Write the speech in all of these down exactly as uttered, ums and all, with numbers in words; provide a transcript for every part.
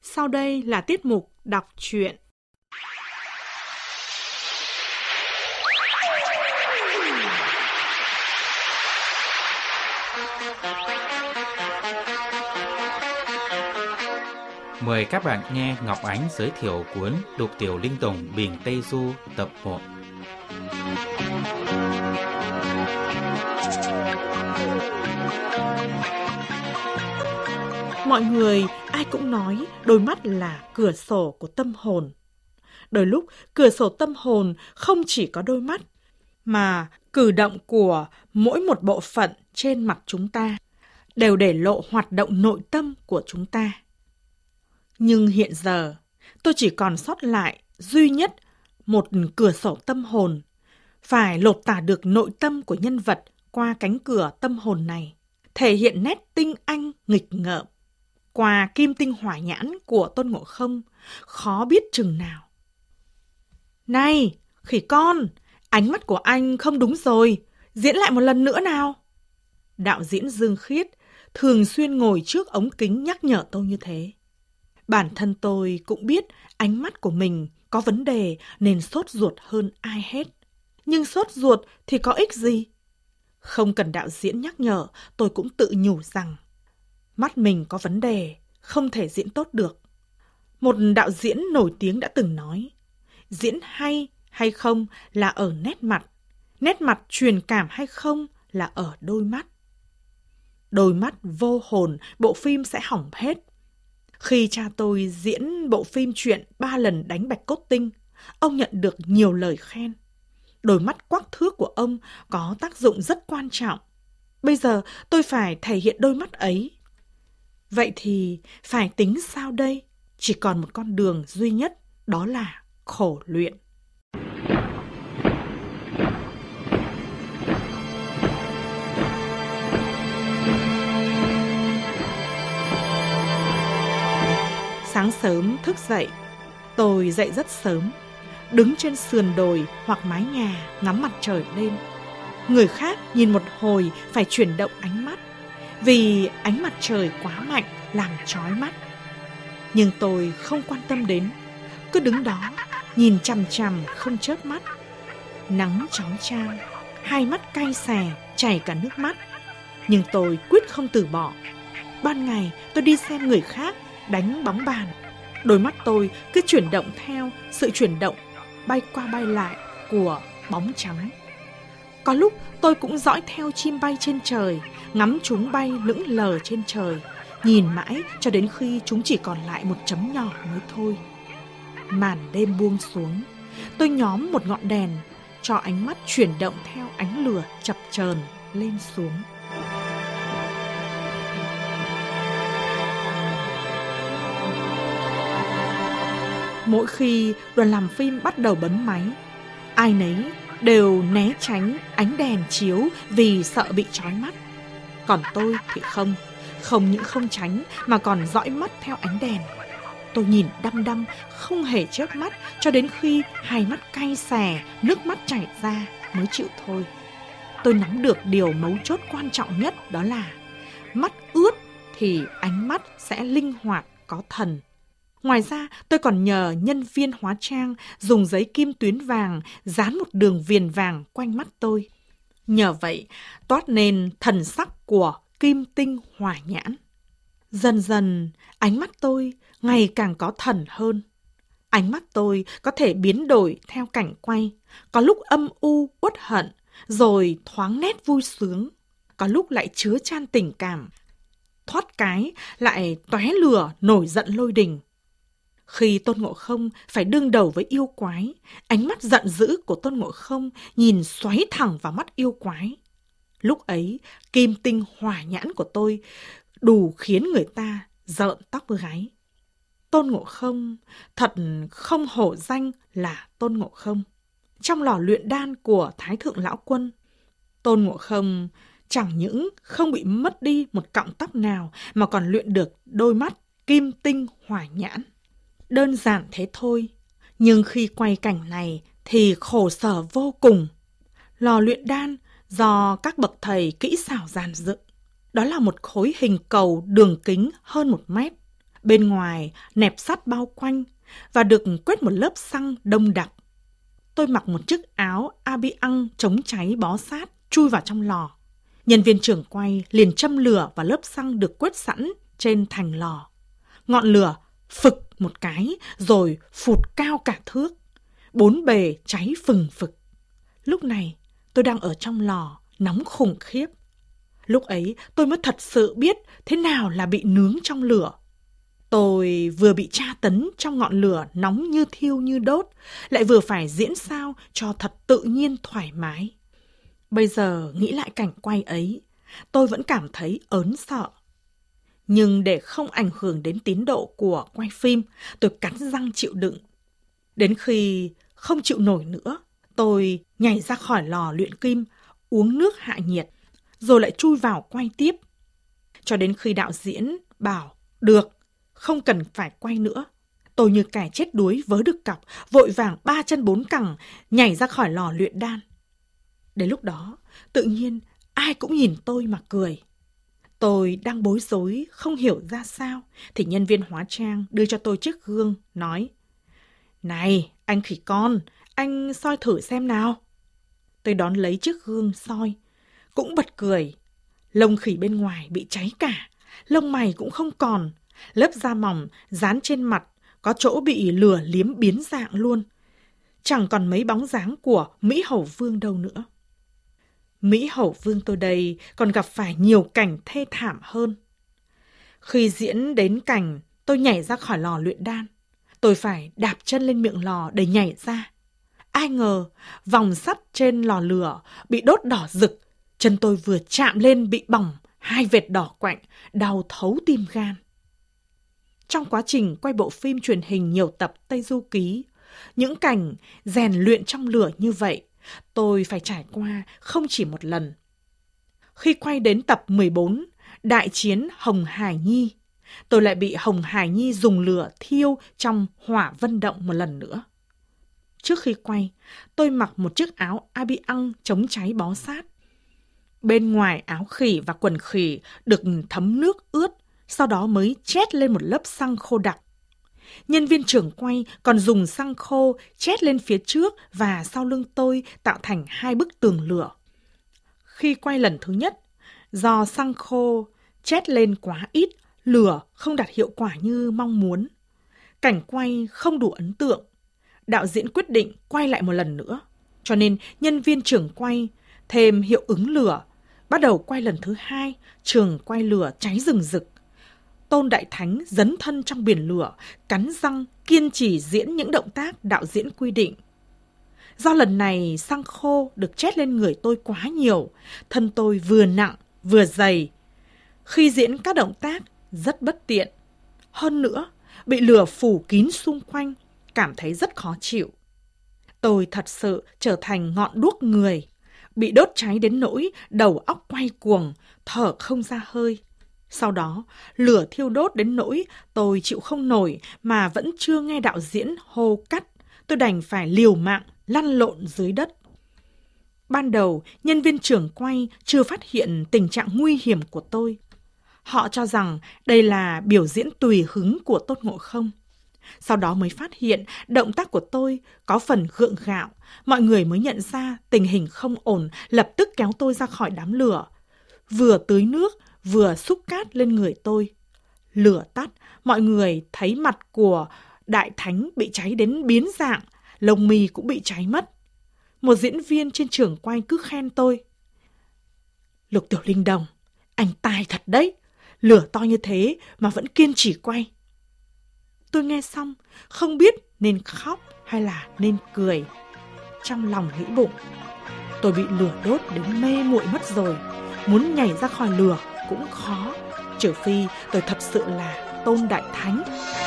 Sau đây là tiết mục đọc truyện. Mời các bạn nghe Ngọc Ánh giới thiệu cuốn Lục Tiểu Linh Tùng Bình Tây Du tập một. Mọi người ai cũng nói đôi mắt là cửa sổ của tâm hồn. Đôi lúc cửa sổ tâm hồn không chỉ có đôi mắt, mà cử động của mỗi một bộ phận trên mặt chúng ta đều để lộ hoạt động nội tâm của chúng ta. Nhưng hiện giờ, tôi chỉ còn sót lại duy nhất một cửa sổ tâm hồn, phải lột tả được nội tâm của nhân vật qua cánh cửa tâm hồn này, thể hiện nét tinh anh nghịch ngợm. Qua kim tinh hỏa nhãn của Tôn Ngộ Không, khó biết chừng nào. Này, khỉ con, ánh mắt của anh không đúng rồi, diễn lại một lần nữa nào. Đạo diễn Dương Khiết thường xuyên ngồi trước ống kính nhắc nhở tôi như thế. Bản thân tôi cũng biết ánh mắt của mình có vấn đề nên sốt ruột hơn ai hết. Nhưng sốt ruột thì có ích gì? Không cần đạo diễn nhắc nhở, tôi cũng tự nhủ rằng mắt mình có vấn đề, không thể diễn tốt được. Một đạo diễn nổi tiếng đã từng nói, diễn hay hay không là ở nét mặt, nét mặt truyền cảm hay không là ở đôi mắt. Đôi mắt vô hồn, bộ phim sẽ hỏng hết. Khi cha tôi diễn bộ phim truyện ba lần đánh bạch cốt tinh, ông nhận được nhiều lời khen. Đôi mắt quắc thước của ông có tác dụng rất quan trọng. Bây giờ tôi phải thể hiện đôi mắt ấy. Vậy thì phải tính sao đây? Chỉ còn một con đường duy nhất, đó là khổ luyện. Sáng sớm thức dậy, tôi dậy rất sớm, đứng trên sườn đồi hoặc mái nhà ngắm mặt trời lên. Người khác nhìn một hồi phải chuyển động ánh mắt, vì ánh mặt trời quá mạnh làm chói mắt. Nhưng tôi không quan tâm đến, cứ đứng đó nhìn chằm chằm không chớp mắt. Nắng chói chang, hai mắt cay xè chảy cả nước mắt. Nhưng tôi quyết không từ bỏ. Ban ngày tôi đi xem người khác đánh bóng bàn, đôi mắt tôi cứ chuyển động theo sự chuyển động bay qua bay lại của bóng trắng. Có lúc tôi cũng dõi theo chim bay trên trời, ngắm chúng bay lững lờ trên trời, nhìn mãi cho đến khi chúng chỉ còn lại một chấm nhỏ mới thôi. Màn đêm buông xuống, tôi nhóm một ngọn đèn, cho ánh mắt chuyển động theo ánh lửa chập chờn lên xuống. Mỗi khi đoàn làm phim bắt đầu bấm máy, ai nấy đều né tránh ánh đèn chiếu vì sợ bị chói mắt. Còn tôi thì không, không những không tránh mà còn dõi mắt theo ánh đèn. Tôi nhìn đăm đăm, không hề chớp mắt cho đến khi hai mắt cay xè, nước mắt chảy ra mới chịu thôi. Tôi nắm được điều mấu chốt quan trọng nhất, đó là mắt ướt thì ánh mắt sẽ linh hoạt, có thần. Ngoài ra, tôi còn nhờ nhân viên hóa trang dùng giấy kim tuyến vàng dán một đường viền vàng quanh mắt tôi. Nhờ vậy, toát nên thần sắc của kim tinh hỏa nhãn. Dần dần, ánh mắt tôi ngày càng có thần hơn. Ánh mắt tôi có thể biến đổi theo cảnh quay, có lúc âm u, uất hận, rồi thoáng nét vui sướng, có lúc lại chứa chan tình cảm, thoát cái lại tóe lửa nổi giận lôi đình. Khi Tôn Ngộ Không phải đương đầu với yêu quái, ánh mắt giận dữ của Tôn Ngộ Không nhìn xoáy thẳng vào mắt yêu quái. Lúc ấy, kim tinh hỏa nhãn của tôi đủ khiến người ta rợn tóc gáy. Tôn Ngộ Không thật không hổ danh là Tôn Ngộ Không. Trong lò luyện đan của Thái Thượng Lão Quân, Tôn Ngộ Không chẳng những không bị mất đi một cọng tóc nào mà còn luyện được đôi mắt kim tinh hỏa nhãn. Đơn giản thế thôi, nhưng khi quay cảnh này thì khổ sở vô cùng. Lò luyện đan do các bậc thầy kỹ xảo dàn dựng. Đó là một khối hình cầu đường kính hơn một mét. Bên ngoài nẹp sắt bao quanh và được quét một lớp xăng đông đặc. Tôi mặc một chiếc áo abiang chống cháy bó sát, chui vào trong lò. Nhân viên trưởng quay liền châm lửa vào lớp xăng được quét sẵn trên thành lò. Ngọn lửa phực một cái rồi phụt cao cả thước. Bốn bề cháy phừng phực. Lúc này tôi đang ở trong lò, nóng khủng khiếp. Lúc ấy tôi mới thật sự biết thế nào là bị nướng trong lửa. Tôi vừa bị tra tấn trong ngọn lửa nóng như thiêu như đốt, lại vừa phải diễn sao cho thật tự nhiên thoải mái. Bây giờ nghĩ lại cảnh quay ấy, tôi vẫn cảm thấy ớn sợ. Nhưng để không ảnh hưởng đến tiến độ của quay phim, tôi cắn răng chịu đựng. Đến khi không chịu nổi nữa, tôi nhảy ra khỏi lò luyện kim, uống nước hạ nhiệt, rồi lại chui vào quay tiếp. Cho đến khi đạo diễn bảo, được, không cần phải quay nữa. Tôi như kẻ chết đuối vớ được cọc, vội vàng ba chân bốn cẳng, nhảy ra khỏi lò luyện đan. Đến lúc đó, tự nhiên ai cũng nhìn tôi mà cười. Tôi đang bối rối, không hiểu ra sao, thì nhân viên hóa trang đưa cho tôi chiếc gương, nói: "Này, anh khỉ con, anh soi thử xem nào." Tôi đón lấy chiếc gương soi, cũng bật cười. Lông khỉ bên ngoài bị cháy cả, lông mày cũng không còn, lớp da mỏng dán trên mặt có chỗ bị lửa liếm biến dạng luôn. Chẳng còn mấy bóng dáng của Mỹ Hầu Vương đâu nữa. Mỹ Hầu Vương tôi đây còn gặp phải nhiều cảnh thê thảm hơn. Khi diễn đến cảnh tôi nhảy ra khỏi lò luyện đan, tôi phải đạp chân lên miệng lò để nhảy ra. Ai ngờ vòng sắt trên lò lửa bị đốt đỏ rực, chân tôi vừa chạm lên bị bỏng hai vệt đỏ quạnh, đau thấu tim gan. Trong quá trình quay bộ phim truyền hình nhiều tập Tây Du Ký, những cảnh rèn luyện trong lửa như vậy, tôi phải trải qua không chỉ một lần. Khi quay đến tập mười bốn, Đại chiến Hồng Hải Nhi, tôi lại bị Hồng Hải Nhi dùng lửa thiêu trong hỏa vân động một lần nữa. Trước khi quay, tôi mặc một chiếc áo abiang chống cháy bó sát. Bên ngoài áo khỉ và quần khỉ được thấm nước ướt, sau đó mới chét lên một lớp xăng khô đặc. Nhân viên trưởng quay còn dùng xăng khô chét lên phía trước và sau lưng tôi tạo thành hai bức tường lửa. Khi quay lần thứ nhất, do xăng khô chét lên quá ít, lửa không đạt hiệu quả như mong muốn. Cảnh quay không đủ ấn tượng. Đạo diễn quyết định quay lại một lần nữa, cho nên nhân viên trưởng quay thêm hiệu ứng lửa. Bắt đầu quay lần thứ hai, trường quay lửa cháy rừng rực. Tôn Đại Thánh dấn thân trong biển lửa, cắn răng kiên trì diễn những động tác đạo diễn quy định. Do lần này xăng khô được chét lên người tôi quá nhiều, thân tôi vừa nặng vừa dày. Khi diễn các động tác rất bất tiện. Hơn nữa, bị lửa phủ kín xung quanh, cảm thấy rất khó chịu. Tôi thật sự trở thành ngọn đuốc người, bị đốt cháy đến nỗi đầu óc quay cuồng, thở không ra hơi. Sau đó, lửa thiêu đốt đến nỗi tôi chịu không nổi mà vẫn chưa nghe đạo diễn hô cắt. Tôi đành phải liều mạng lăn lộn dưới đất. Ban đầu, nhân viên trưởng quay chưa phát hiện tình trạng nguy hiểm của tôi. Họ cho rằng đây là biểu diễn tùy hứng của Tôn Ngộ Không. Sau đó mới phát hiện động tác của tôi có phần gượng gạo. Mọi người mới nhận ra tình hình không ổn, lập tức kéo tôi ra khỏi đám lửa. Vừa tưới nước, vừa xúc cát lên người tôi. Lửa tắt, mọi người thấy mặt của Đại Thánh bị cháy đến biến dạng, lông mi cũng bị cháy mất. Một diễn viên trên trường quay cứ khen tôi: "Lục Tiểu Linh Đồng, anh tài thật đấy, lửa to như thế mà vẫn kiên trì quay." Tôi nghe xong, không biết nên khóc hay là nên cười. Trong lòng nghĩ bụng, tôi bị lửa đốt đến mê muội mất rồi, muốn nhảy ra khỏi lửa cũng khó, trừ phi tôi thật sự là Tôn Đại Thánh.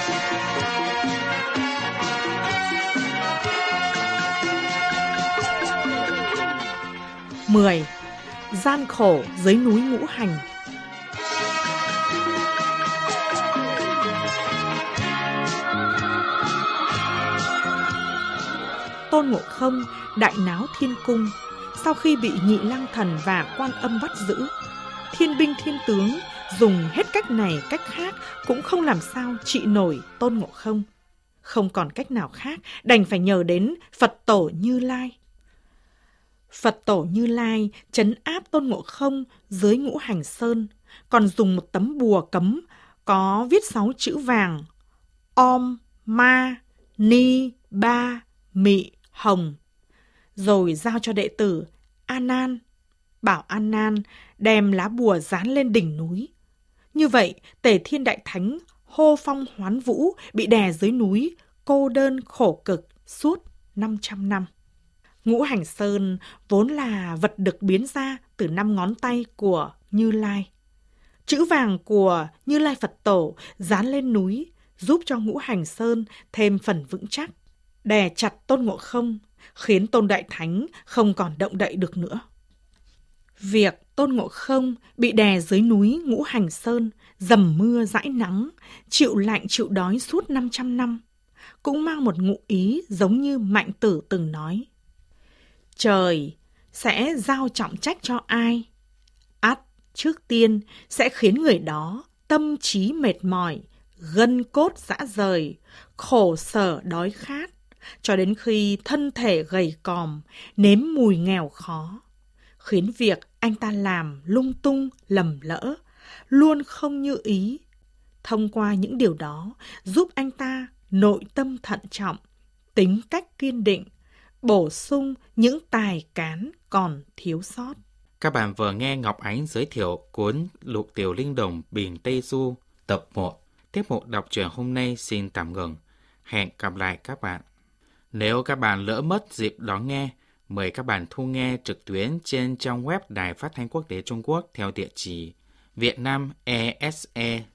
mười. Gian khổ dưới núi Ngũ Hành. Tôn Ngộ Không đại náo thiên cung. Sau khi bị Nhị Lang Thần và Quan Âm bắt giữ, thiên binh thiên tướng dùng hết cách này cách khác cũng không làm sao trị nổi Tôn Ngộ Không. Không còn cách nào khác, đành phải nhờ đến Phật Tổ Như Lai. Phật Tổ Như Lai trấn áp Tôn Ngộ Không dưới Ngũ Hành Sơn, còn dùng một tấm bùa cấm có viết sáu chữ vàng: Om Ma Ni Ba Mị Hồng, rồi giao cho đệ tử A Nan, bảo A Nan đem lá bùa dán lên đỉnh núi. Như vậy, Tề Thiên Đại Thánh hô phong hoán vũ bị đè dưới núi, cô đơn khổ cực suốt năm trăm năm. Ngũ Hành Sơn vốn là vật được biến ra từ năm ngón tay của Như Lai. Chữ vàng của Như Lai Phật Tổ dán lên núi giúp cho Ngũ Hành Sơn thêm phần vững chắc, đè chặt Tôn Ngộ Không, khiến Tôn Đại Thánh không còn động đậy được nữa. Việc Tôn Ngộ Không bị đè dưới núi Ngũ Hành Sơn, dầm mưa dãi nắng, chịu lạnh chịu đói suốt năm trăm năm, cũng mang một ngụ ý giống như Mạnh Tử từng nói: trời sẽ giao trọng trách cho ai, ắt trước tiên sẽ khiến người đó tâm trí mệt mỏi, gân cốt rã rời, khổ sở đói khát, cho đến khi thân thể gầy còm, nếm mùi nghèo khó, khiến việc anh ta làm lung tung lầm lỡ, luôn không như ý. Thông qua những điều đó giúp anh ta nội tâm thận trọng, tính cách kiên định, bổ sung những tài cán còn thiếu sót. Các bạn vừa nghe Ngọc Ánh giới thiệu cuốn Lục Tiểu Linh Đồng Biển Tây Du tập một. Tiếp mục đọc truyện hôm nay xin tạm ngừng. Hẹn gặp lại các bạn. Nếu các bạn lỡ mất dịp đón nghe, mời các bạn thu nghe trực tuyến trên trang web Đài Phát thanh Quốc tế Trung Quốc theo địa chỉ vietnamese